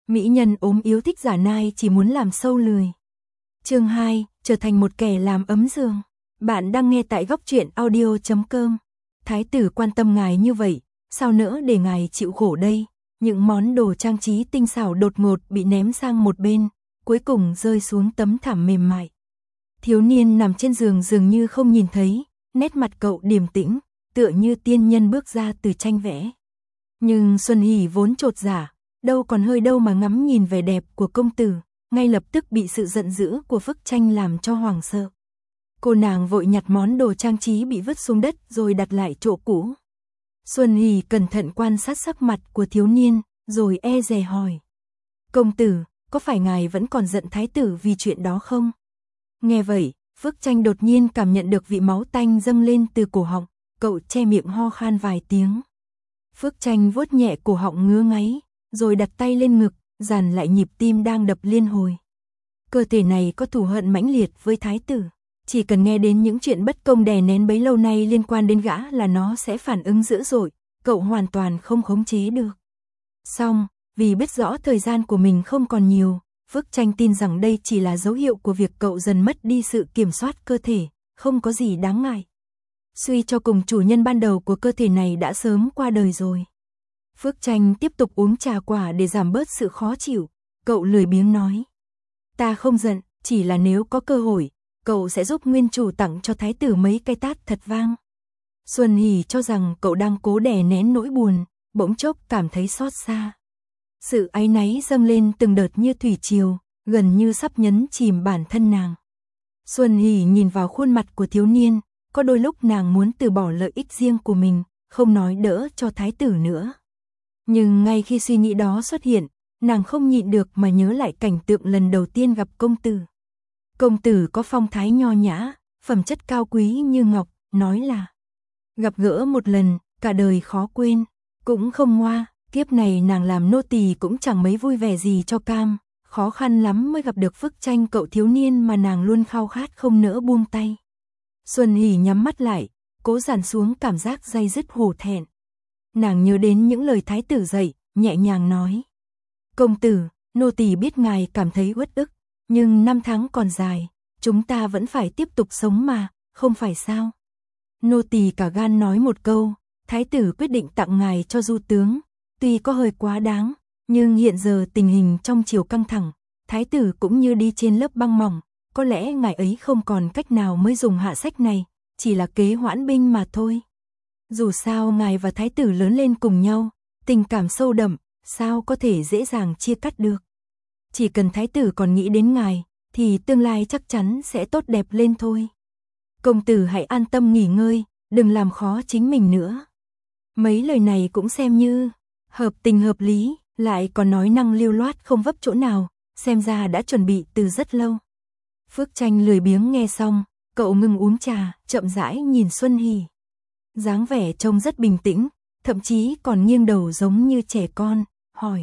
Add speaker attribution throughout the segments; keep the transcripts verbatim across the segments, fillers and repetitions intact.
Speaker 1: Mỹ nhân ốm yếu thích giả nai chỉ muốn làm sâu lười. Chương hai, trở thành một kẻ làm ấm giường. Bạn đang nghe tại góc truyện audio chấm com. Thái tử quan tâm ngài như vậy, sao nỡ để ngài chịu khổ đây? Những món đồ trang trí tinh xảo đột ngột bị ném sang một bên, cuối cùng rơi xuống tấm thảm mềm mại. Thiếu niên nằm trên giường dường như không nhìn thấy, nét mặt cậu điềm tĩnh, tựa như tiên nhân bước ra từ tranh vẽ. Nhưng Xuân Hỷ vốn chột dạ, đâu còn hơi đâu mà ngắm nhìn vẻ đẹp của công tử, ngay lập tức bị sự giận dữ của Phước Tranh làm cho hoảng sợ. Cô nàng vội nhặt món đồ trang trí bị vứt xuống đất rồi đặt lại chỗ cũ. Xuân Hỷ cẩn thận quan sát sắc mặt của thiếu niên, rồi e dè hỏi. Công tử, có phải ngài vẫn còn giận thái tử vì chuyện đó không? Nghe vậy, Phước Tranh đột nhiên cảm nhận được vị máu tanh dâng lên từ cổ họng, cậu che miệng ho khan vài tiếng. Phước Tranh vuốt nhẹ cổ họng ngứa ngáy, rồi đặt tay lên ngực, dàn lại nhịp tim đang đập liên hồi. Cơ thể này có thù hận mãnh liệt với thái tử, chỉ cần nghe đến những chuyện bất công đè nén bấy lâu nay liên quan đến gã là nó sẽ phản ứng dữ dội, cậu hoàn toàn không khống chế được. Song, vì biết rõ thời gian của mình không còn nhiều, Phước Tranh tin rằng đây chỉ là dấu hiệu của việc cậu dần mất đi sự kiểm soát cơ thể, không có gì đáng ngại. Suy cho cùng chủ nhân ban đầu của cơ thể này đã sớm qua đời rồi. Phước Tranh tiếp tục uống trà quả để giảm bớt sự khó chịu, cậu lười biếng nói. Ta không giận, chỉ là nếu có cơ hội, cậu sẽ giúp nguyên chủ tặng cho thái tử mấy cái tát thật vang. Xuân Hỷ cho rằng cậu đang cố đè nén nỗi buồn, bỗng chốc cảm thấy xót xa. Sự áy náy dâng lên từng đợt như thủy triều, gần như sắp nhấn chìm bản thân nàng. Xuân Hỷ nhìn vào khuôn mặt của thiếu niên, có đôi lúc nàng muốn từ bỏ lợi ích riêng của mình, không nói đỡ cho thái tử nữa. Nhưng ngay khi suy nghĩ đó xuất hiện, nàng không nhịn được mà nhớ lại cảnh tượng lần đầu tiên gặp công tử. Công tử có phong thái nho nhã, phẩm chất cao quý như ngọc, nói là gặp gỡ một lần, cả đời khó quên, cũng không ngoa, kiếp này nàng làm nô tỳ cũng chẳng mấy vui vẻ gì cho cam, khó khăn lắm mới gặp được Phước Tranh cậu thiếu niên mà nàng luôn khao khát không nỡ buông tay. Xuân Hỷ nhắm mắt lại, cố dàn xuống cảm giác day dứt hổ thẹn. Nàng nhớ đến những lời thái tử dạy, nhẹ nhàng nói. Công tử, nô tỳ biết ngài cảm thấy uất ức, nhưng năm tháng còn dài, chúng ta vẫn phải tiếp tục sống mà, không phải sao? Nô tỳ cả gan nói một câu, thái tử quyết định tặng ngài cho du tướng, tuy có hơi quá đáng, nhưng hiện giờ tình hình trong triều căng thẳng, thái tử cũng như đi trên lớp băng mỏng, có lẽ ngài ấy không còn cách nào mới dùng hạ sách này, chỉ là kế hoãn binh mà thôi. Dù sao ngài và thái tử lớn lên cùng nhau, tình cảm sâu đậm, sao có thể dễ dàng chia cắt được. Chỉ cần thái tử còn nghĩ đến ngài, thì tương lai chắc chắn sẽ tốt đẹp lên thôi. Công tử hãy an tâm nghỉ ngơi, đừng làm khó chính mình nữa. Mấy lời này cũng xem như hợp tình hợp lý, lại còn nói năng lưu loát không vấp chỗ nào, xem ra đã chuẩn bị từ rất lâu. Phước Tranh lười biếng nghe xong, cậu ngừng uống trà, chậm rãi nhìn Xuân Hỷ. Dáng vẻ trông rất bình tĩnh, thậm chí còn nghiêng đầu giống như trẻ con, hỏi.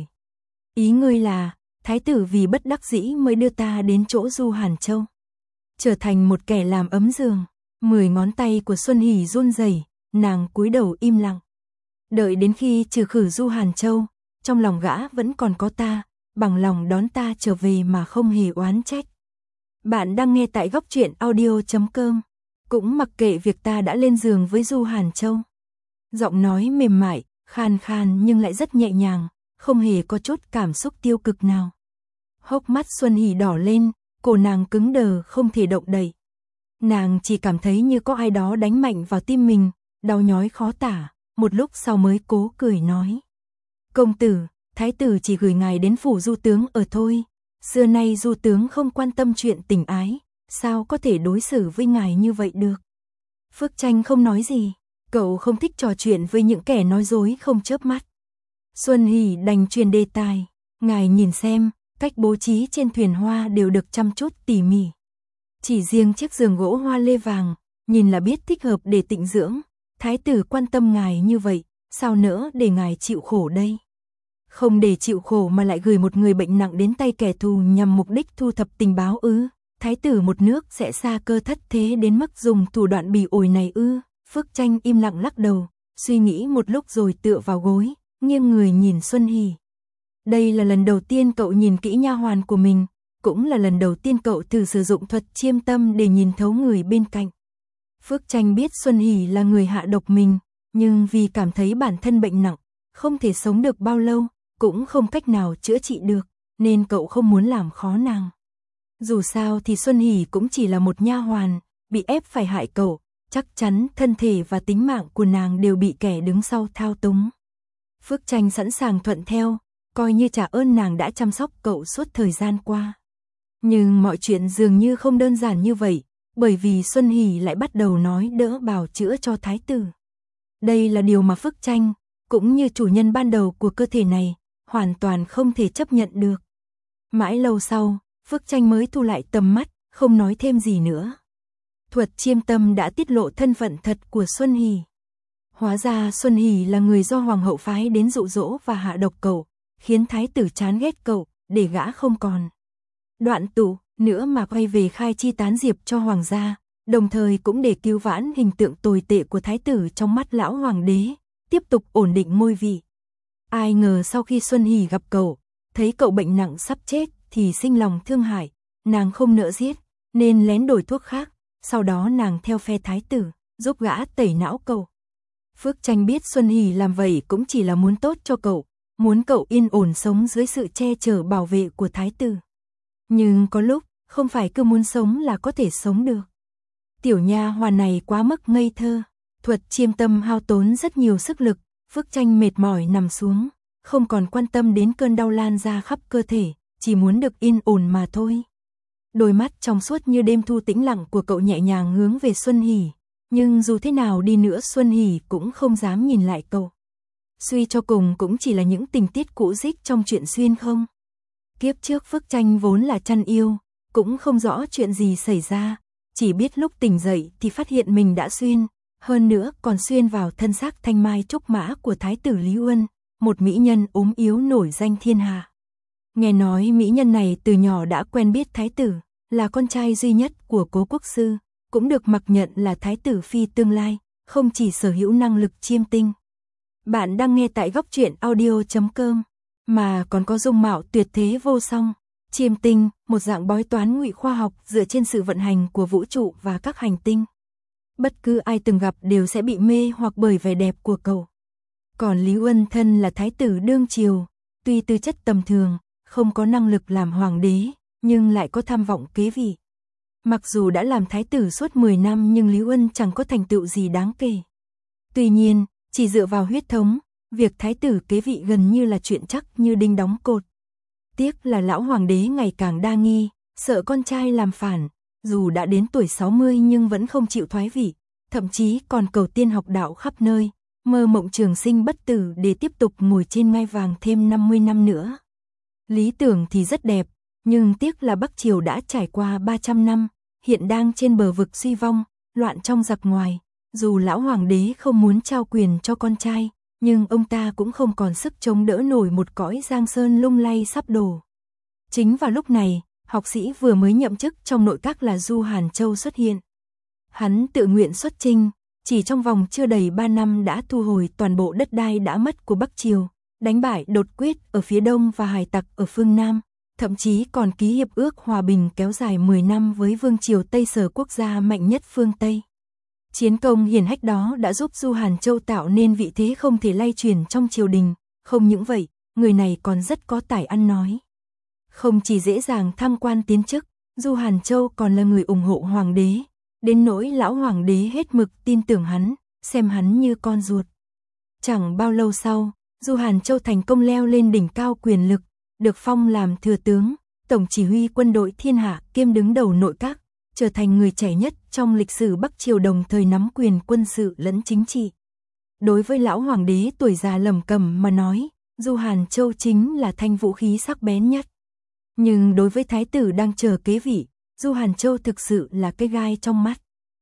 Speaker 1: Ý ngươi là, thái tử vì bất đắc dĩ mới đưa ta đến chỗ Du Hàn Châu. Trở thành một kẻ làm ấm giường, mười ngón tay của Xuân Hỷ run rẩy, nàng cúi đầu im lặng. Đợi đến khi trừ khử Du Hàn Châu, trong lòng gã vẫn còn có ta, bằng lòng đón ta trở về mà không hề oán trách. Bạn đang nghe tại góc truyện audio chấm com. Cũng mặc kệ việc ta đã lên giường với Du Hàn Châu. Giọng nói mềm mại, khan khan nhưng lại rất nhẹ nhàng, không hề có chút cảm xúc tiêu cực nào. Hốc mắt Xuân Hỷ đỏ lên, cổ nàng cứng đờ không thể động đậy. Nàng chỉ cảm thấy như có ai đó đánh mạnh vào tim mình, đau nhói khó tả, một lúc sau mới cố cười nói. Công tử, thái tử chỉ gửi ngài đến phủ Du tướng ở thôi, xưa nay Du tướng không quan tâm chuyện tình ái, sao có thể đối xử với ngài như vậy được. Phước Tranh không nói gì, cậu không thích trò chuyện với những kẻ nói dối không chớp mắt. Xuân Hỷ đành truyền đề tài, ngài nhìn xem, cách bố trí trên thuyền hoa đều được chăm chút tỉ mỉ. Chỉ riêng chiếc giường gỗ hoa lê vàng, nhìn là biết thích hợp để tịnh dưỡng, thái tử quan tâm ngài như vậy, sao nỡ để ngài chịu khổ đây. Không để chịu khổ mà lại gửi một người bệnh nặng đến tay kẻ thù nhằm mục đích thu thập tình báo ư, thái tử một nước sẽ xa cơ thất thế đến mức dùng thủ đoạn bỉ ổi này ư. Phước Tranh im lặng lắc đầu, suy nghĩ một lúc rồi tựa vào gối, nghiêng người nhìn Xuân Hỷ. Đây là lần đầu tiên cậu nhìn kỹ nha hoàn của mình, cũng là lần đầu tiên cậu thử sử dụng thuật chiêm tâm để nhìn thấu người bên cạnh. Phước Tranh biết Xuân Hỷ là người hạ độc mình, nhưng vì cảm thấy bản thân bệnh nặng, không thể sống được bao lâu, cũng không cách nào chữa trị được, nên cậu không muốn làm khó nàng. Dù sao thì Xuân Hỷ cũng chỉ là một nha hoàn, bị ép phải hại cậu, chắc chắn thân thể và tính mạng của nàng đều bị kẻ đứng sau thao túng. Phước Tranh sẵn sàng thuận theo, coi như trả ơn nàng đã chăm sóc cậu suốt thời gian qua. Nhưng mọi chuyện dường như không đơn giản như vậy, bởi vì Xuân Hỷ lại bắt đầu nói đỡ bào chữa cho thái tử. Đây là điều mà Phước Tranh, cũng như chủ nhân ban đầu của cơ thể này, hoàn toàn không thể chấp nhận được. Mãi lâu sau, Phước Tranh mới thu lại tầm mắt, không nói thêm gì nữa. Thuật chiêm tâm đã tiết lộ thân phận thật của Xuân Hỷ. Hóa ra Xuân Hỷ là người do hoàng hậu phái đến dụ dỗ và hạ độc cậu, khiến thái tử chán ghét cậu, để gã không còn đoạn tụ nữa mà quay về khai chi tán diệp cho hoàng gia, đồng thời cũng để cứu vãn hình tượng tồi tệ của thái tử trong mắt lão hoàng đế, tiếp tục ổn định ngôi vị. Ai ngờ sau khi Xuân Hỷ gặp cậu, thấy cậu bệnh nặng sắp chết thì sinh lòng thương hại, nàng không nỡ giết, nên lén đổi thuốc khác, sau đó nàng theo phe thái tử, giúp gã tẩy não cậu. Phước Tranh biết Xuân Hỷ làm vậy cũng chỉ là muốn tốt cho cậu, muốn cậu yên ổn sống dưới sự che chở bảo vệ của thái tử. Nhưng có lúc, không phải cứ muốn sống là có thể sống được. Tiểu nha hoàn này quá mức ngây thơ, thuật chiêm tâm hao tốn rất nhiều sức lực, Phước Tranh mệt mỏi nằm xuống, không còn quan tâm đến cơn đau lan ra khắp cơ thể, chỉ muốn được yên ổn mà thôi. Đôi mắt trong suốt như đêm thu tĩnh lặng của cậu nhẹ nhàng hướng về Xuân Hỷ, nhưng dù thế nào đi nữa Xuân Hỷ cũng không dám nhìn lại cậu. Suy cho cùng cũng chỉ là những tình tiết cũ rích trong chuyện xuyên không. Kiếp trước Phước Tranh vốn là chăn yêu, cũng không rõ chuyện gì xảy ra, chỉ biết lúc tỉnh dậy thì phát hiện mình đã xuyên, hơn nữa còn xuyên vào thân xác thanh mai trúc mã của thái tử Lý Uân, một mỹ nhân ốm yếu nổi danh thiên hạ. Nghe nói mỹ nhân này từ nhỏ đã quen biết thái tử, là con trai duy nhất của Cố Quốc sư, cũng được mặc nhận là thái tử phi tương lai, không chỉ sở hữu năng lực chiêm tinh. Bạn đang nghe tại góc truyện audio chấm com, mà còn có dung mạo tuyệt thế vô song. Chiêm tinh, một dạng bói toán ngụy khoa học dựa trên sự vận hành của vũ trụ và các hành tinh. Bất cứ ai từng gặp đều sẽ bị mê hoặc bởi vẻ đẹp của cậu. Còn Lý Uân thân là thái tử đương triều, tuy tư chất tầm thường, không có năng lực làm hoàng đế, nhưng lại có tham vọng kế vị. Mặc dù đã làm thái tử suốt mười năm nhưng Lý Uân chẳng có thành tựu gì đáng kể. Tuy nhiên, chỉ dựa vào huyết thống, việc thái tử kế vị gần như là chuyện chắc như đinh đóng cột. Tiếc là lão hoàng đế ngày càng đa nghi, sợ con trai làm phản, dù đã đến tuổi sáu mươi nhưng vẫn không chịu thoái vị, thậm chí còn cầu tiên học đạo khắp nơi, mơ mộng trường sinh bất tử để tiếp tục ngồi trên ngai vàng thêm năm mươi năm nữa. Lý tưởng thì rất đẹp, nhưng tiếc là Bắc Triều đã trải qua ba trăm năm, hiện đang trên bờ vực suy vong, loạn trong giặc ngoài. Dù lão hoàng đế không muốn trao quyền cho con trai, nhưng ông ta cũng không còn sức chống đỡ nổi một cõi giang sơn lung lay sắp đổ. Chính vào lúc này, học sĩ vừa mới nhậm chức trong nội các là Du Hàn Châu xuất hiện. Hắn tự nguyện xuất chinh, chỉ trong vòng chưa đầy ba năm đã thu hồi toàn bộ đất đai đã mất của Bắc Triều, đánh bại đột quyết ở phía đông và hải tặc ở phương Nam, thậm chí còn ký hiệp ước hòa bình kéo dài mười năm với vương triều Tây Sở, quốc gia mạnh nhất phương Tây. Chiến công hiển hách đó đã giúp Du Hàn Châu tạo nên vị thế không thể lay chuyển trong triều đình, không những vậy, người này còn rất có tài ăn nói. Không chỉ dễ dàng thăng quan tiến chức, Du Hàn Châu còn là người ủng hộ hoàng đế, đến nỗi lão hoàng đế hết mực tin tưởng hắn, xem hắn như con ruột. Chẳng bao lâu sau, Du Hàn Châu thành công leo lên đỉnh cao quyền lực, được phong làm thừa tướng, tổng chỉ huy quân đội thiên hạ kiêm đứng đầu nội các, trở thành người trẻ nhất trong lịch sử Bắc Triều đồng thời nắm quyền quân sự lẫn chính trị. Đối với lão hoàng đế tuổi già lầm cầm mà nói, Du Hàn Châu chính là thanh vũ khí sắc bén nhất. Nhưng đối với thái tử đang chờ kế vị, Du Hàn Châu thực sự là cái gai trong mắt.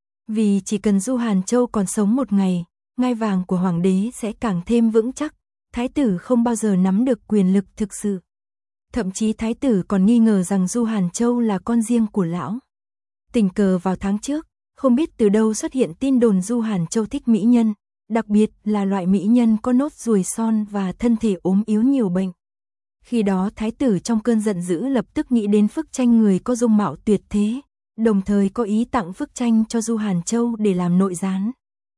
Speaker 1: Vì chỉ cần Du Hàn Châu còn sống một ngày, ngai vàng của hoàng đế sẽ càng thêm vững chắc, thái tử không bao giờ nắm được quyền lực thực sự. Thậm chí thái tử còn nghi ngờ rằng Du Hàn Châu là con riêng của lão. Tình cờ vào tháng trước, không biết từ đâu xuất hiện tin đồn Du Hàn Châu thích mỹ nhân, đặc biệt là loại mỹ nhân có nốt ruồi son và thân thể ốm yếu nhiều bệnh. Khi đó thái tử trong cơn giận dữ lập tức nghĩ đến Phước Tranh người có dung mạo tuyệt thế, đồng thời có ý tặng Phước Tranh cho Du Hàn Châu để làm nội gián.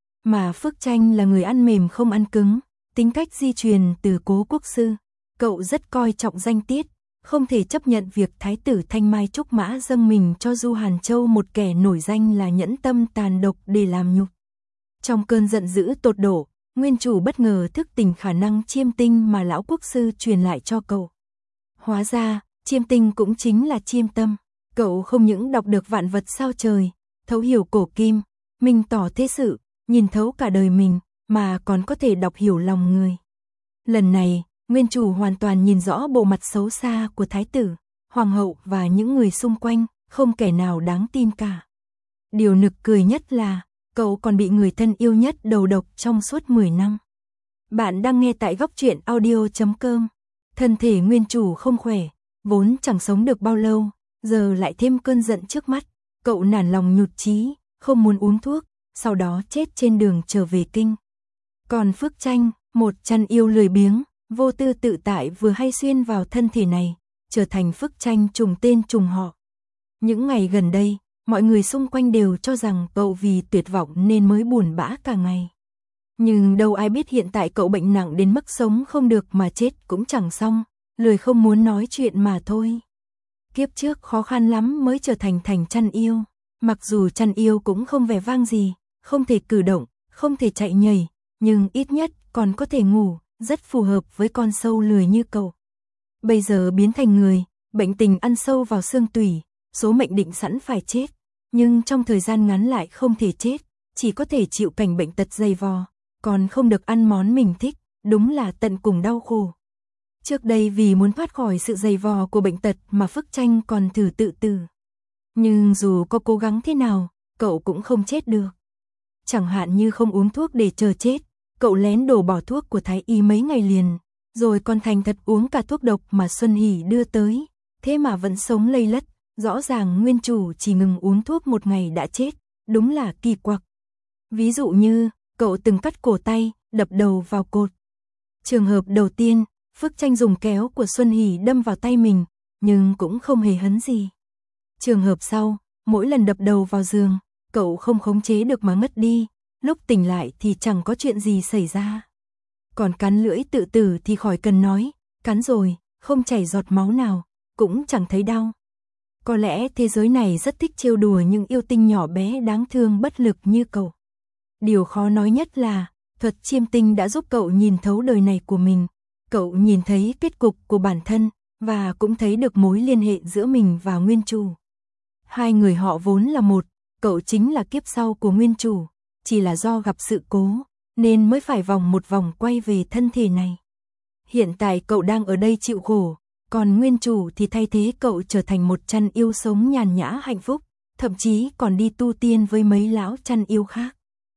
Speaker 1: Mà Phước Tranh là người ăn mềm không ăn cứng, tính cách di truyền từ Cố Quốc sư, cậu rất coi trọng danh tiết, không thể chấp nhận việc thái tử Thanh Mai Trúc Mã dâng mình cho Du Hàn Châu một kẻ nổi danh là nhẫn tâm tàn độc để làm nhục. Trong cơn giận dữ tột độ, nguyên chủ bất ngờ thức tỉnh khả năng chiêm tinh mà lão quốc sư truyền lại cho cậu. Hóa ra, chiêm tinh cũng chính là chiêm tâm. Cậu không những đọc được vạn vật sao trời, thấu hiểu cổ kim, minh tỏ thế sự, nhìn thấu cả đời mình, mà còn có thể đọc hiểu lòng người. Lần này, nguyên chủ hoàn toàn nhìn rõ bộ mặt xấu xa của thái tử, hoàng hậu và những người xung quanh, không kẻ nào đáng tin cả. Điều nực cười nhất là, cậu còn bị người thân yêu nhất đầu độc trong suốt mười năm. Bạn đang nghe tại góc truyện audio chấm com. Thân thể nguyên chủ không khỏe, vốn chẳng sống được bao lâu, giờ lại thêm cơn giận trước mắt. Cậu nản lòng nhụt chí, không muốn uống thuốc, sau đó chết trên đường trở về kinh. Còn Phước Tranh, một chăn yêu lười biếng, vô tư tự tại vừa hay xuyên vào thân thể này, trở thành Phước Tranh trùng tên trùng họ. Những ngày gần đây, mọi người xung quanh đều cho rằng cậu vì tuyệt vọng nên mới buồn bã cả ngày. Nhưng đâu ai biết hiện tại cậu bệnh nặng đến mức sống không được mà chết cũng chẳng xong, lười không muốn nói chuyện mà thôi. Kiếp trước khó khăn lắm mới trở thành thành chăn yêu, mặc dù chăn yêu cũng không vẻ vang gì, không thể cử động, không thể chạy nhảy, nhưng ít nhất còn có thể ngủ, rất phù hợp với con sâu lười như cậu. Bây giờ biến thành người, bệnh tình ăn sâu vào xương tủy, số mệnh định sẵn phải chết, nhưng trong thời gian ngắn lại không thể chết, chỉ có thể chịu cảnh bệnh tật dày vò, còn không được ăn món mình thích, đúng là tận cùng đau khổ. Trước đây vì muốn thoát khỏi sự dày vò của bệnh tật mà Phước Tranh còn thử tự tử. Nhưng dù có cố gắng thế nào, cậu cũng không chết được. Chẳng hạn như không uống thuốc để chờ chết, cậu lén đổ bỏ thuốc của thái y mấy ngày liền, rồi còn thành thật uống cả thuốc độc mà Xuân Hỷ đưa tới, thế mà vẫn sống lây lất, rõ ràng nguyên chủ chỉ ngừng uống thuốc một ngày đã chết, đúng là kỳ quặc. Ví dụ như, cậu từng cắt cổ tay, đập đầu vào cột. Trường hợp đầu tiên, Phước Tranh dùng kéo của Xuân Hỷ đâm vào tay mình, nhưng cũng không hề hấn gì. Trường hợp sau, mỗi lần đập đầu vào giường, cậu không khống chế được mà ngất đi, lúc tỉnh lại thì chẳng có chuyện gì xảy ra. Còn cắn lưỡi tự tử thì khỏi cần nói, cắn rồi, không chảy giọt máu nào, cũng chẳng thấy đau. Có lẽ thế giới này rất thích trêu đùa những yêu tinh nhỏ bé đáng thương bất lực như cậu. Điều khó nói nhất là, thuật chiêm tinh đã giúp cậu nhìn thấu đời này của mình. Cậu nhìn thấy kết cục của bản thân, và cũng thấy được mối liên hệ giữa mình và nguyên chủ. Hai người họ vốn là một, cậu chính là kiếp sau của nguyên chủ, chỉ là do gặp sự cố, nên mới phải vòng một vòng quay về thân thể này. Hiện tại cậu đang ở đây chịu khổ, còn nguyên chủ thì thay thế cậu trở thành một chăn yêu sống nhàn nhã hạnh phúc, thậm chí còn đi tu tiên với mấy lão chăn yêu khác.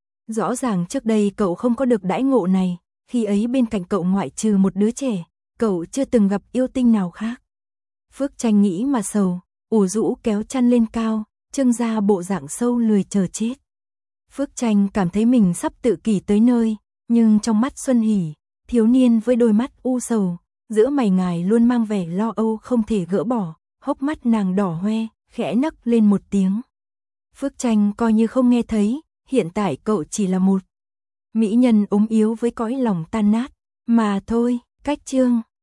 Speaker 1: Rõ ràng trước đây cậu không có được đãi ngộ này, khi ấy bên cạnh cậu ngoại trừ một đứa trẻ, cậu chưa từng gặp yêu tinh nào khác. Phước Tranh nghĩ mà sầu, ủ rũ kéo chăn lên cao, trưng ra bộ dạng sâu lười chờ chết. Phước Tranh cảm thấy mình sắp tự kỷ tới nơi, nhưng trong mắt Xuân Hỷ, thiếu niên với đôi mắt u sầu, giữa mày ngài luôn mang vẻ lo âu không thể gỡ bỏ, hốc mắt nàng đỏ hoe, khẽ nấc lên một tiếng. Phước Tranh coi như không nghe thấy, hiện tại cậu chỉ là một mỹ nhân ốm yếu với cõi lòng tan nát, mà thôi. Cách chương